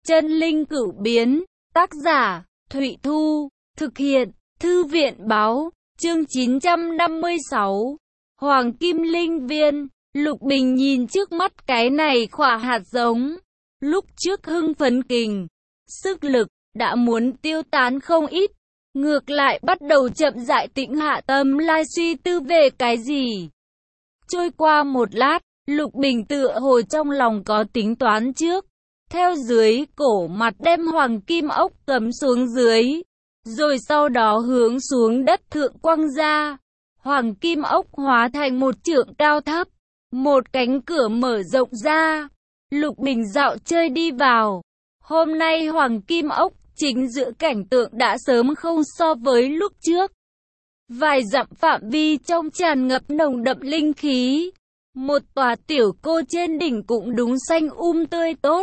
Chân linh cửu biến, tác giả, Thụy Thu, thực hiện, Thư viện báo, chương 956, Hoàng Kim Linh Viên. Lục Bình nhìn trước mắt cái này quả hạt giống, lúc trước hưng phấn kình, sức lực, đã muốn tiêu tán không ít, ngược lại bắt đầu chậm rãi tĩnh hạ tâm lai suy tư về cái gì. Trôi qua một lát, Lục Bình tựa hồ trong lòng có tính toán trước, theo dưới cổ mặt đem hoàng kim ốc cắm xuống dưới, rồi sau đó hướng xuống đất thượng quăng ra. Hoàng kim ốc hóa thành một trượng cao thấp, một cánh cửa mở rộng ra. Lục Bình dạo chơi đi vào. Hôm nay hoàng kim ốc chính giữa cảnh tượng đã sớm không so với lúc trước. Vài dặm phạm vi trong tràn ngập nồng đậm linh khí. Một tòa tiểu cô trên đỉnh cũng đúng xanh tươi tốt.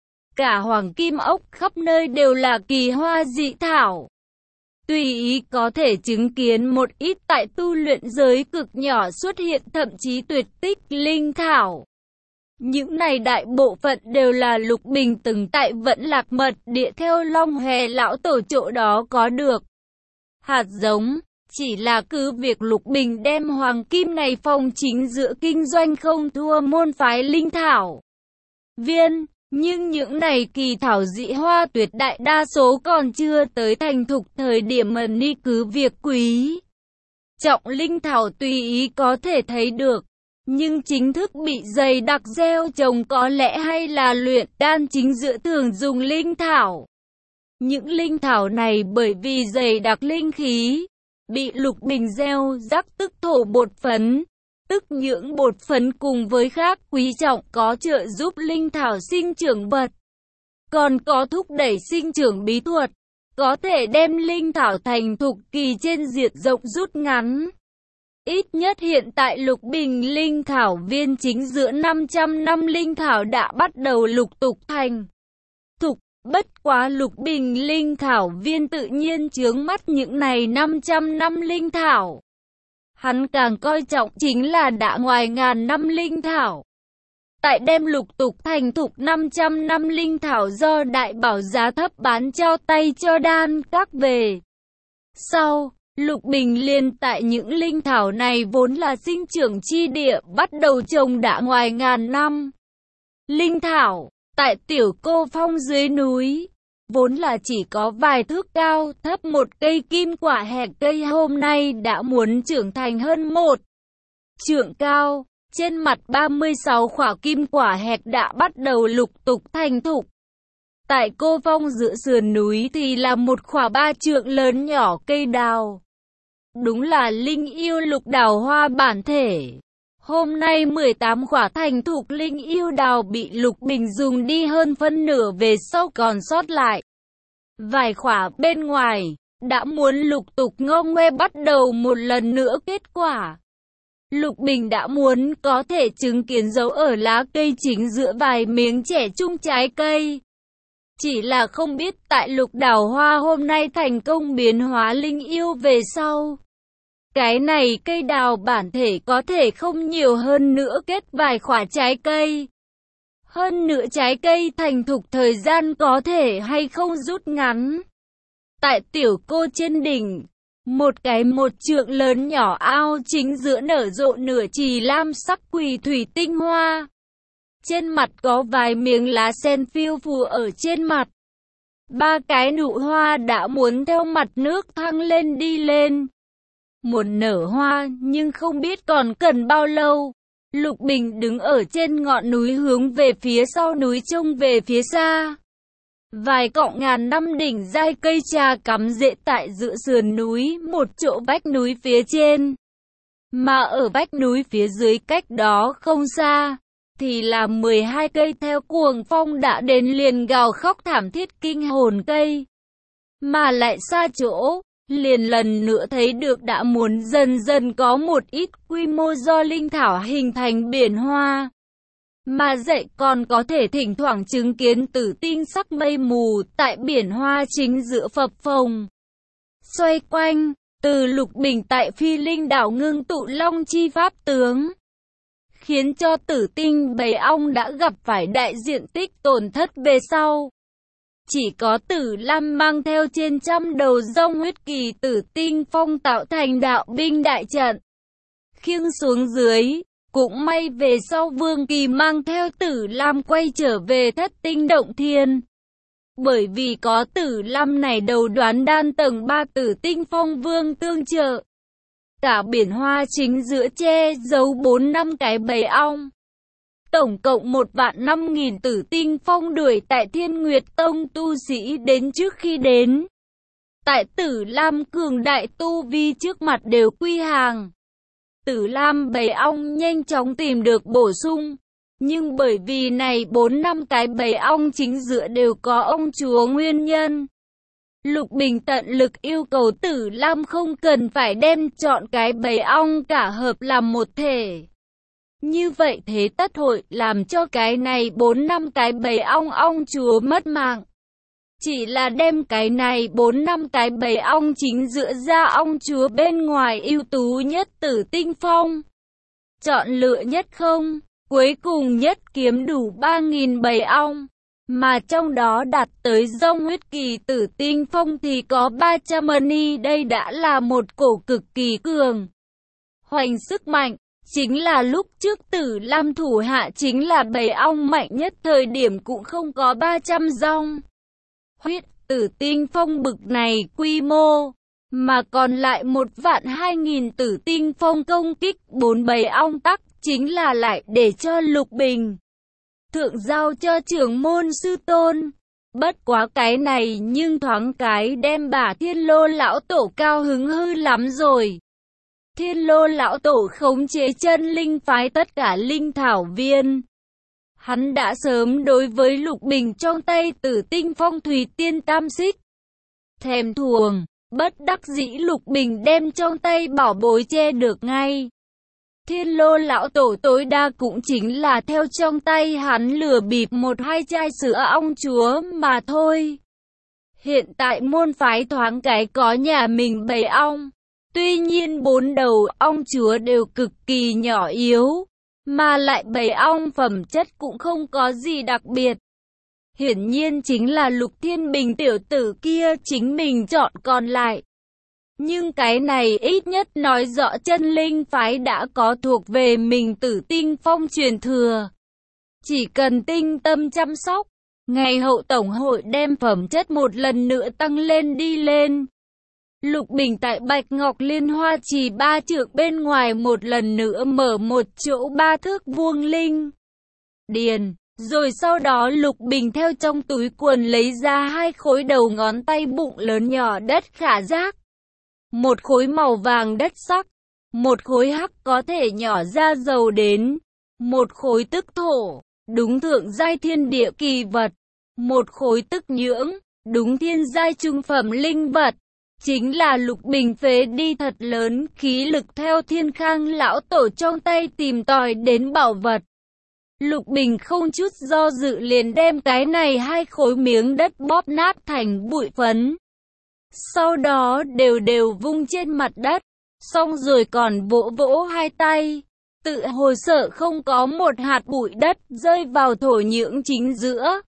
Cả hoàng kim ốc khắp nơi đều là kỳ hoa dị thảo. Tùy ý có thể chứng kiến một ít tại tu luyện giới cực nhỏ xuất hiện thậm chí tuyệt tích linh thảo. Những này đại bộ phận đều là Lục Bình từng tại Vẫn Lạc Mật Địa theo Long Hòe lão tổ chỗ đó có được. Hạt giống, chỉ là cứ việc Lục Bình đem hoàng kim này phong chính giữa kinh doanh không thua môn phái linh thảo viên. Nhưng những này kỳ thảo dị hoa tuyệt đại đa số còn chưa tới thành thục thời điểm mà ni cứ việc quý trọng linh thảo tùy ý có thể thấy được. Nhưng chính thức bị dày đặc gieo trồng có lẽ hay là luyện đan chính giữa thường dùng linh thảo. Những linh thảo này bởi vì dày đặc linh khí, bị Lục Bình gieo rắc tức thổ bột phấn. Tức những bột phấn cùng với khác quý trọng có trợ giúp linh thảo sinh trưởng vật. Còn có thúc đẩy sinh trưởng bí thuật, có thể đem linh thảo thành thục kỳ trên diệt rộng rút ngắn. Ít nhất hiện tại Lục Bình linh thảo viên chính giữa 500 năm linh thảo đã bắt đầu lục tục thành thục. Bất quá Lục Bình linh thảo viên tự nhiên chướng mắt những này 500 năm linh thảo. Hắn càng coi trọng chính là đã ngoài ngàn năm linh thảo. Tại đem lục tục thành thục 500 năm linh thảo do đại bảo giá thấp bán trao tay cho đan các về. Sau, Lục Bình liền tại những linh thảo này vốn là sinh trưởng chi địa bắt đầu trồng đã ngoài ngàn năm. Linh thảo, tại Tiểu Cô Phong dưới núi, vốn là chỉ có vài thước cao, thấp một cây kim quả hẹt cây hôm nay đã muốn trưởng thành hơn một trượng cao. Trên mặt 36 quả kim quả hẹt đã bắt đầu lục tục thành thục. Tại Cô Phong giữa sườn núi thì là một quả 3 trượng lớn nhỏ cây đào. Đúng là linh yêu lục đào hoa bản thể. Hôm nay 18 quả thành thục linh yêu đào bị Lục Bình dùng đi hơn phân nửa, về sau còn sót lại vài quả bên ngoài, đã muốn lục tục ngô ngoe bắt đầu một lần nữa kết quả. Lục Bình đã muốn có thể chứng kiến dấu ở lá cây chính giữa vài miếng trẻ trung trái cây. Chỉ là không biết tại lục đào hoa hôm nay thành công biến hóa linh yêu về sau, cái này cây đào bản thể có thể không nhiều hơn nữa kết vài quả trái cây. Hơn nữa trái cây thành thục thời gian có thể hay không rút ngắn. Tại Tiểu Cô trên đỉnh, một cái 1 trượng lớn nhỏ ao chính giữa nở rộ nửa chì lam sắc quỳ thủy tinh hoa. Trên mặt có vài miếng lá sen phiêu phù ở trên mặt. 3 cái nụ hoa đã muốn theo mặt nước thăng lên đi lên. Một nở hoa nhưng không biết còn cần bao lâu. Lục Bình đứng ở trên ngọn núi hướng về phía sau núi trông về phía xa. Vài cọng ngàn năm đỉnh dai cây trà cắm rễ tại giữa sườn núi, một chỗ vách núi phía trên. Mà ở vách núi phía dưới cách đó không xa, thì là 12 cây theo cuồng phong đã đến liền gào khóc thảm thiết kinh hồn cây. Mà lại xa chỗ, liền lần nữa thấy được đã muốn dần dần có một ít quy mô do linh thảo hình thành biển hoa. Mà dậy còn có thể thỉnh thoảng chứng kiến tử tinh sắc mây mù tại biển hoa chính giữa phập phồng xoay quanh. Từ Lục Bình tại Phi Linh đảo ngưng tụ long chi pháp tướng, khiến cho tử tinh bầy ong đã gặp phải đại diện tích tổn thất về sau. Chỉ có Tử Lam mang theo trên trăm đầu rong huyết kỳ tử tinh phong tạo thành đạo binh đại trận, khiêng xuống dưới. Cũng may về sau Vương Kỳ mang theo Tử Lam quay trở về Thất Tinh Động Thiên. Bởi vì có Tử Lam này đầu đoán đan tầng 3 Tử Tinh Phong Vương tương trợ, cả biển hoa chính giữa che giấu 4-5 cái bầy ong. Tổng cộng 1.500.000 Tử Tinh Phong đuổi tại Thiên Nguyệt Tông tu sĩ đến trước khi đến. Tại Tử Lam cường đại tu vi trước mặt đều quy hàng. Tử Lam bầy ong nhanh chóng tìm được bổ sung. Nhưng bởi vì này 4-5 cái bầy ong chính giữa đều có ông chúa nguyên nhân. Lục Bình tận lực yêu cầu Tử Lam không cần phải đem chọn cái bầy ong cả hợp làm một thể. Như vậy thế tất hội làm cho cái này 4-5 cái bầy ong chúa mất mạng. Chỉ là đem cái này 4-5 cái bầy ong chính giữa ra ong chúa bên ngoài ưu tú nhất Tử Tinh Phong. Chọn lựa nhất không, cuối cùng nhất kiếm đủ 3.000 bầy ong. Mà trong đó đạt tới rong huyết kỳ Tử Tinh Phong thì có 300 mani, đây đã là một cổ cực kỳ cường hoành sức mạnh. Chính là lúc trước Tử Lam thủ hạ chính là bầy ong mạnh nhất thời điểm cũng không có 300 rong huyết Tử Tinh Phong bực này quy mô, mà còn lại 1.200.000 Tử Tinh Phong công kích 4 bầy ong tắc, chính là lại để cho Lục Bình thượng giao cho trưởng môn sư tôn. Bất quá cái này nhưng thoáng cái đem bà Thiên Lô lão tổ cao hứng hư lắm rồi. Thiên Lô lão tổ khống chế chân linh phái tất cả linh thảo viên. Hắn đã sớm đối với Lục Bình trong tay Tử Tinh Phong Thủy Tiên Tam Xích thèm thuồng, bất đắc dĩ Lục Bình đem trong tay bảo bối che được ngay. Thiên Lô lão tổ tối đa cũng chính là theo trong tay hắn lừa bịp 1-2 chai sữa ong chúa mà thôi. Hiện tại môn phái thoáng cái có nhà mình bầy ong. Tuy nhiên 4 đầu ong chúa đều cực kỳ nhỏ yếu, mà lại bầy ong phẩm chất cũng không có gì đặc biệt. Hiển nhiên chính là Lục Thiên Bình tiểu tử kia chính mình chọn còn lại. Nhưng cái này ít nhất nói rõ chân linh phái đã có thuộc về mình Tử Tinh Phong truyền thừa. Chỉ cần tinh tâm chăm sóc, ngày hậu tổng hội đem phẩm chất một lần nữa tăng lên đi lên. Lục Bình tại Bạch Ngọc Liên Hoa Trì 3 trượng bên ngoài một lần nữa mở một chỗ 3 thước vuông linh điền, rồi sau đó Lục Bình theo trong túi quần lấy ra 2 khối đầu ngón tay bụng lớn nhỏ đất khả giác. Một khối màu vàng đất sắc, một khối hắc có thể nhỏ ra dầu đến, một khối tức thổ, đúng thượng giai thiên địa kỳ vật, một khối tức nhưỡng, đúng thiên giai trung phẩm linh vật. Chính là Lục Bình phế đi thật lớn khí lực theo Thiên Khang lão tổ trong tay tìm tòi đến bảo vật. Lục Bình không chút do dự liền đem cái này 2 khối miếng đất bóp nát thành bụi phấn. Sau đó đều vung trên mặt đất, xong rồi còn vỗ vỗ 2 tay, tự hồi sợ không có một hạt bụi đất rơi vào thổ nhưỡng chính giữa.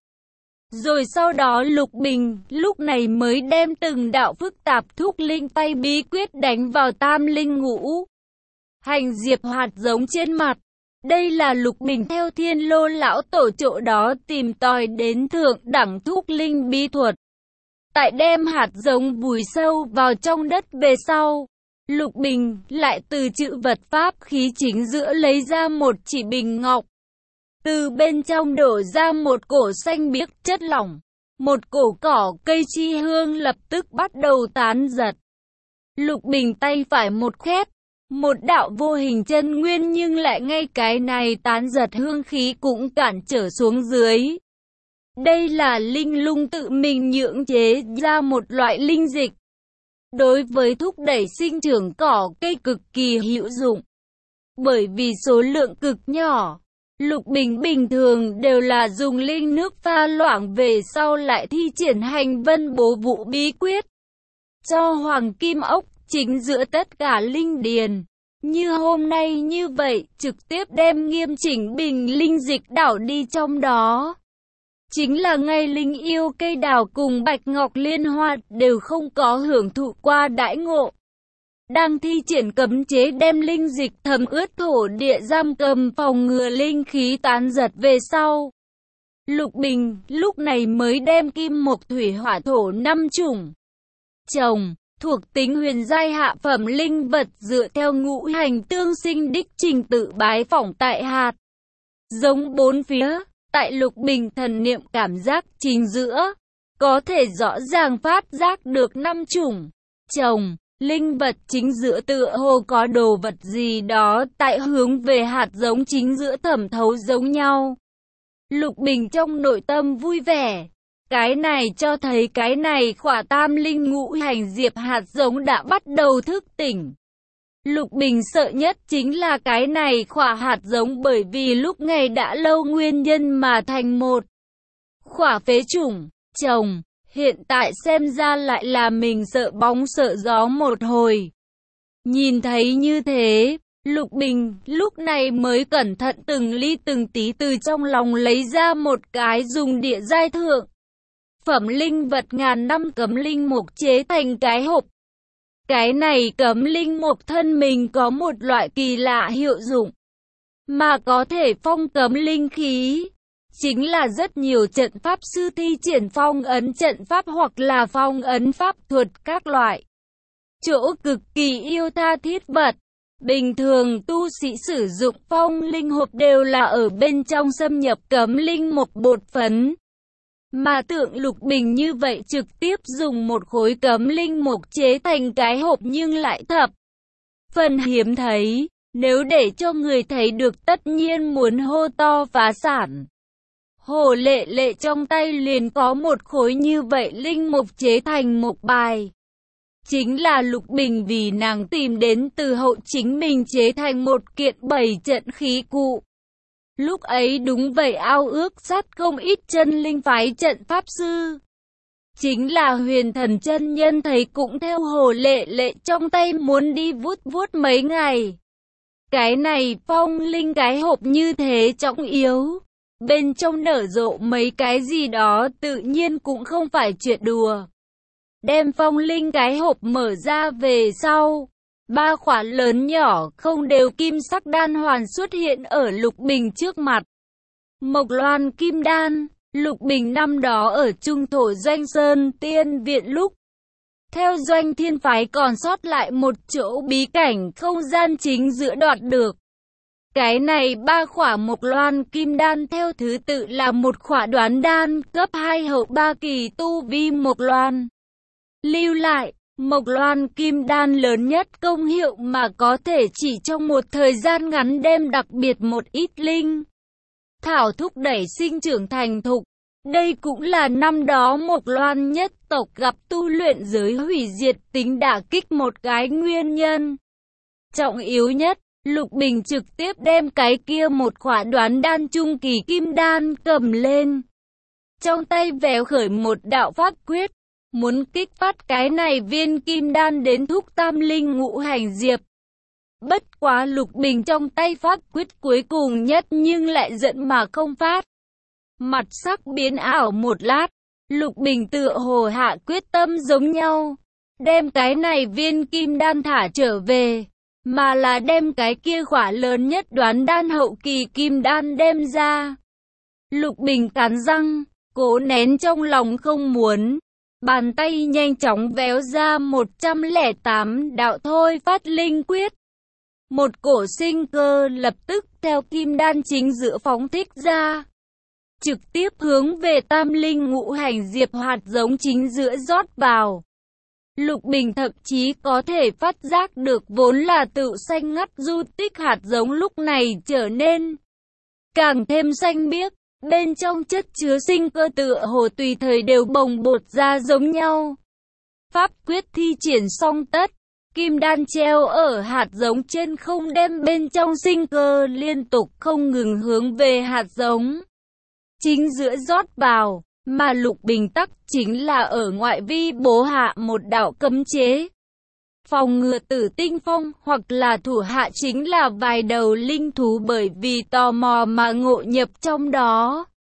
Rồi sau đó Lục Bình lúc này mới đem từng đạo phức tạp thúc linh tay bí quyết đánh vào tam linh ngũ hành diệp hạt giống trên mặt. Đây là Lục Bình theo Thiên Lô lão tổ chỗ đó tìm tòi đến thượng đẳng thúc linh bí thuật. Tại đem hạt giống vùi sâu vào trong đất về sau, Lục Bình lại từ chữ vật pháp khí chính giữa lấy ra một chỉ bình ngọc. Từ bên trong đổ ra một cổ xanh biếc chất lỏng, một cổ cỏ cây chi hương lập tức bắt đầu tán giật. Lục Bình tay phải một khép, một đạo vô hình chân nguyên nhưng lại ngay cái này tán giật hương khí cũng cản trở xuống dưới. Đây là linh lung tự mình nhưỡng chế ra một loại linh dịch. Đối với thúc đẩy sinh trưởng cỏ cây cực kỳ hữu dụng. Bởi vì số lượng cực nhỏ, Lục Bình bình thường đều là dùng linh nước pha loãng về sau lại thi triển hành vân bố vụ bí quyết. Cho hoàng kim ốc chính giữa tất cả linh điền. Như hôm nay như vậy, trực tiếp đem nghiêm chỉnh bình linh dịch đảo đi trong đó. chính là ngay linh yêu cây đào cùng bạch ngọc liên hoa đều không có hưởng thụ qua đãi ngộ. Đang thi triển cấm chế đem linh dịch thấm ướt thổ địa giam cầm phòng ngừa linh khí tán giật về sau. Lục Bình lúc này mới đem kim mộc thủy hỏa thổ 5 chủng trồng thuộc tính huyền giai hạ phẩm linh vật dựa theo ngũ hành tương sinh đích trình tự bái phỏng tại hạt giống 4 phía. Tại Lục Bình thần niệm cảm giác chính giữa, có thể rõ ràng phát giác được 5 chủng trồng linh vật chính giữa tựa hồ có đồ vật gì đó tại hướng về hạt giống chính giữa thẩm thấu giống nhau. Lục Bình trong nội tâm vui vẻ. Cái này cho thấy cái này khỏa tam linh ngũ hành diệp hạt giống đã bắt đầu thức tỉnh. Lục Bình sợ nhất chính là cái này khỏa hạt giống bởi vì lúc ngày đã lâu nguyên nhân mà thành một khỏa phế chủng trồng. Hiện tại xem ra lại là mình sợ bóng sợ gió một hồi. Nhìn thấy như thế, Lục Bình lúc này mới cẩn thận từng ly từng tí từ trong lòng lấy ra một cái dùng địa giai thượng phẩm linh vật ngàn năm cấm linh mục chế thành cái hộp. Cái này cấm linh mục thân mình có một loại kỳ lạ hiệu dụng, mà có thể phong cấm linh khí. Chính là rất nhiều trận pháp sư thi triển phong ấn trận pháp hoặc là phong ấn pháp thuật các loại. Chỗ cực kỳ yêu tha thiết vật. Bình thường tu sĩ sử dụng phong linh hộp đều là ở bên trong xâm nhập cấm linh một bột phấn. Mà tượng Lục Bình như vậy trực tiếp dùng một khối cấm linh mục chế thành cái hộp nhưng lại thập phần hiếm thấy. Nếu để cho người thấy được tất nhiên muốn hô to phá sản. Hồ Lệ Lệ trong tay liền có một khối như vậy linh mục chế thành một bài. Chính là Lục Bình vì nàng tìm đến từ hậu chính mình chế thành một kiện 7 trận khí cụ. Lúc ấy đúng vậy ao ước sát không ít chân linh phái trận pháp sư. Chính là Huyền Thần chân nhân thấy cũng theo Hồ Lệ Lệ trong tay muốn đi vuốt vuốt mấy ngày. Cái này phong linh cái hộp như thế trọng yếu. Bên trong nở rộ mấy cái gì đó tự nhiên cũng không phải chuyện đùa. Đem phong linh cái hộp mở ra về sau, 3 khỏa lớn nhỏ không đều kim sắc đan hoàn xuất hiện ở Lục Bình trước mặt. Mộc Loan kim đan, Lục Bình năm đó ở Trung Thổ Doanh Sơn Tiên Viện lúc theo Doanh Thiên phái còn sót lại một chỗ bí cảnh không gian chính giữa đoạt được. Cái này 3 khỏa Mộc Loan kim đan theo thứ tự là một khỏa đoán đan cấp 2 hậu 3 kỳ tu vi Mộc Loan. Lưu lại, Mộc Loan kim đan lớn nhất công hiệu mà có thể chỉ trong một thời gian ngắn đem đặc biệt một ít linh thảo thúc đẩy sinh trưởng thành thục. Đây cũng là năm đó Mộc Loan nhất tộc gặp tu luyện giới hủy diệt tính đả kích một cái nguyên nhân. Trọng yếu nhất, Lục Bình trực tiếp đem cái kia một khỏa đoán đan trung kỳ kim đan cầm lên. Trong tay véo khởi một đạo pháp quyết, muốn kích phát cái này viên kim đan đến thúc tam linh ngũ hành diệp. Bất quá Lục Bình trong tay pháp quyết cuối cùng nhất nhưng lại giận mà không phát. Mặt sắc biến ảo một lát, Lục Bình tựa hồ hạ quyết tâm giống nhau. Đem cái này viên kim đan thả trở về, mà là đem cái kia khỏa lớn nhất đoán đan hậu kỳ kim đan đem ra. Lục Bình cắn răng, cố nén trong lòng không muốn. Bàn tay nhanh chóng véo ra 108 đạo thôi phát linh quyết. Một cổ sinh cơ lập tức theo kim đan chính giữa phóng thích ra. Trực tiếp hướng về tam linh ngũ hành diệp hạt giống chính giữa rót vào. Lục Bình thậm chí có thể phát giác được vốn là tự xanh ngắt du tích hạt giống lúc này trở nên càng thêm xanh biếc. Bên trong chất chứa sinh cơ tựa hồ tùy thời đều bồng bột ra giống nhau. Pháp quyết thi triển xong tất, kim đan treo ở hạt giống trên không đem bên trong sinh cơ liên tục không ngừng hướng về hạt giống chính giữa rót vào, mà Lục Bình tắc chính là ở ngoại vi bố hạ một đạo cấm chế. Phòng ngừa tử tinh phong hoặc là thủ hạ chính là vài đầu linh thú bởi vì tò mò mà ngộ nhập trong đó.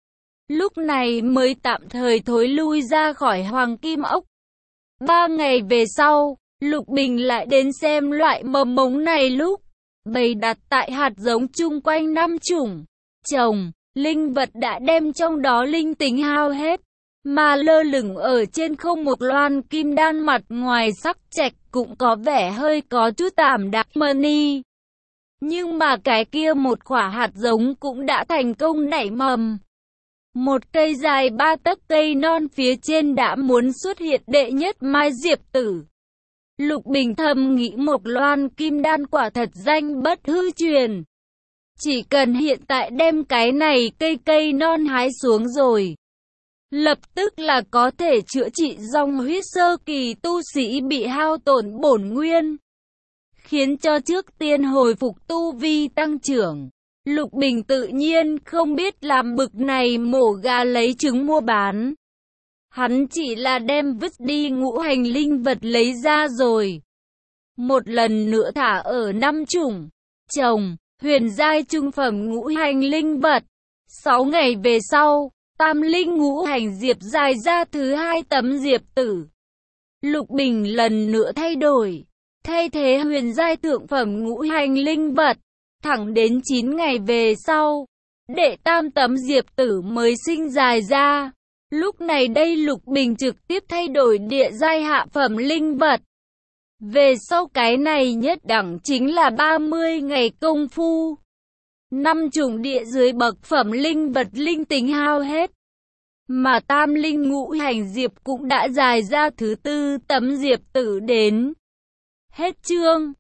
lúc này mới tạm thời thối lui ra khỏi Hoàng Kim Ốc. 3 ngày về sau, Lục Bình lại đến xem loại mầm mống này lúc bày đặt tại hạt giống chung quanh 5 chủng trồng, linh vật đã đem trong đó linh tính hao hết, mà lơ lửng ở trên không một loan kim đan mặt ngoài sắc trạch cũng có vẻ hơi có chút ảm đạm mờ ni. Nhưng mà cái kia một quả hạt giống cũng đã thành công nảy mầm. Một cây dài 3 tấc cây non phía trên đã muốn xuất hiện đệ nhất mai diệp tử. Lục Bình thầm nghĩ một loan kim đan quả thật danh bất hư truyền. Chỉ cần hiện tại đem cái này cây non hái xuống rồi, lập tức là có thể chữa trị dòng huyết sơ kỳ tu sĩ bị hao tổn bổn nguyên, khiến cho trước tiên hồi phục tu vi tăng trưởng. Lục Bình tự nhiên không biết làm bực này mổ gà lấy trứng mua bán. Hắn chỉ là đem vứt đi ngũ hành linh vật lấy ra rồi. Một lần nữa thả ở 5 chủng trồng, huyền giai trung phẩm ngũ hành linh vật. 6 ngày về sau, tam linh ngũ hành diệp dài ra thứ 2 tấm diệp tử. Lục Bình lần nữa thay đổi, thay thế huyền giai thượng phẩm ngũ hành linh vật. Thẳng đến 9 ngày về sau, đệ tam tấm diệp tử mới sinh dài ra. Lúc này đây Lục Bình trực tiếp thay đổi địa giai hạ phẩm linh vật. Về sau cái này nhất đẳng chính là 30 ngày công phu. 5 chủng địa dưới bậc phẩm linh vật linh tính hao hết. Mà tam linh ngũ hành diệp cũng đã dài ra thứ 4 tấm diệp tử đến. Hết chương.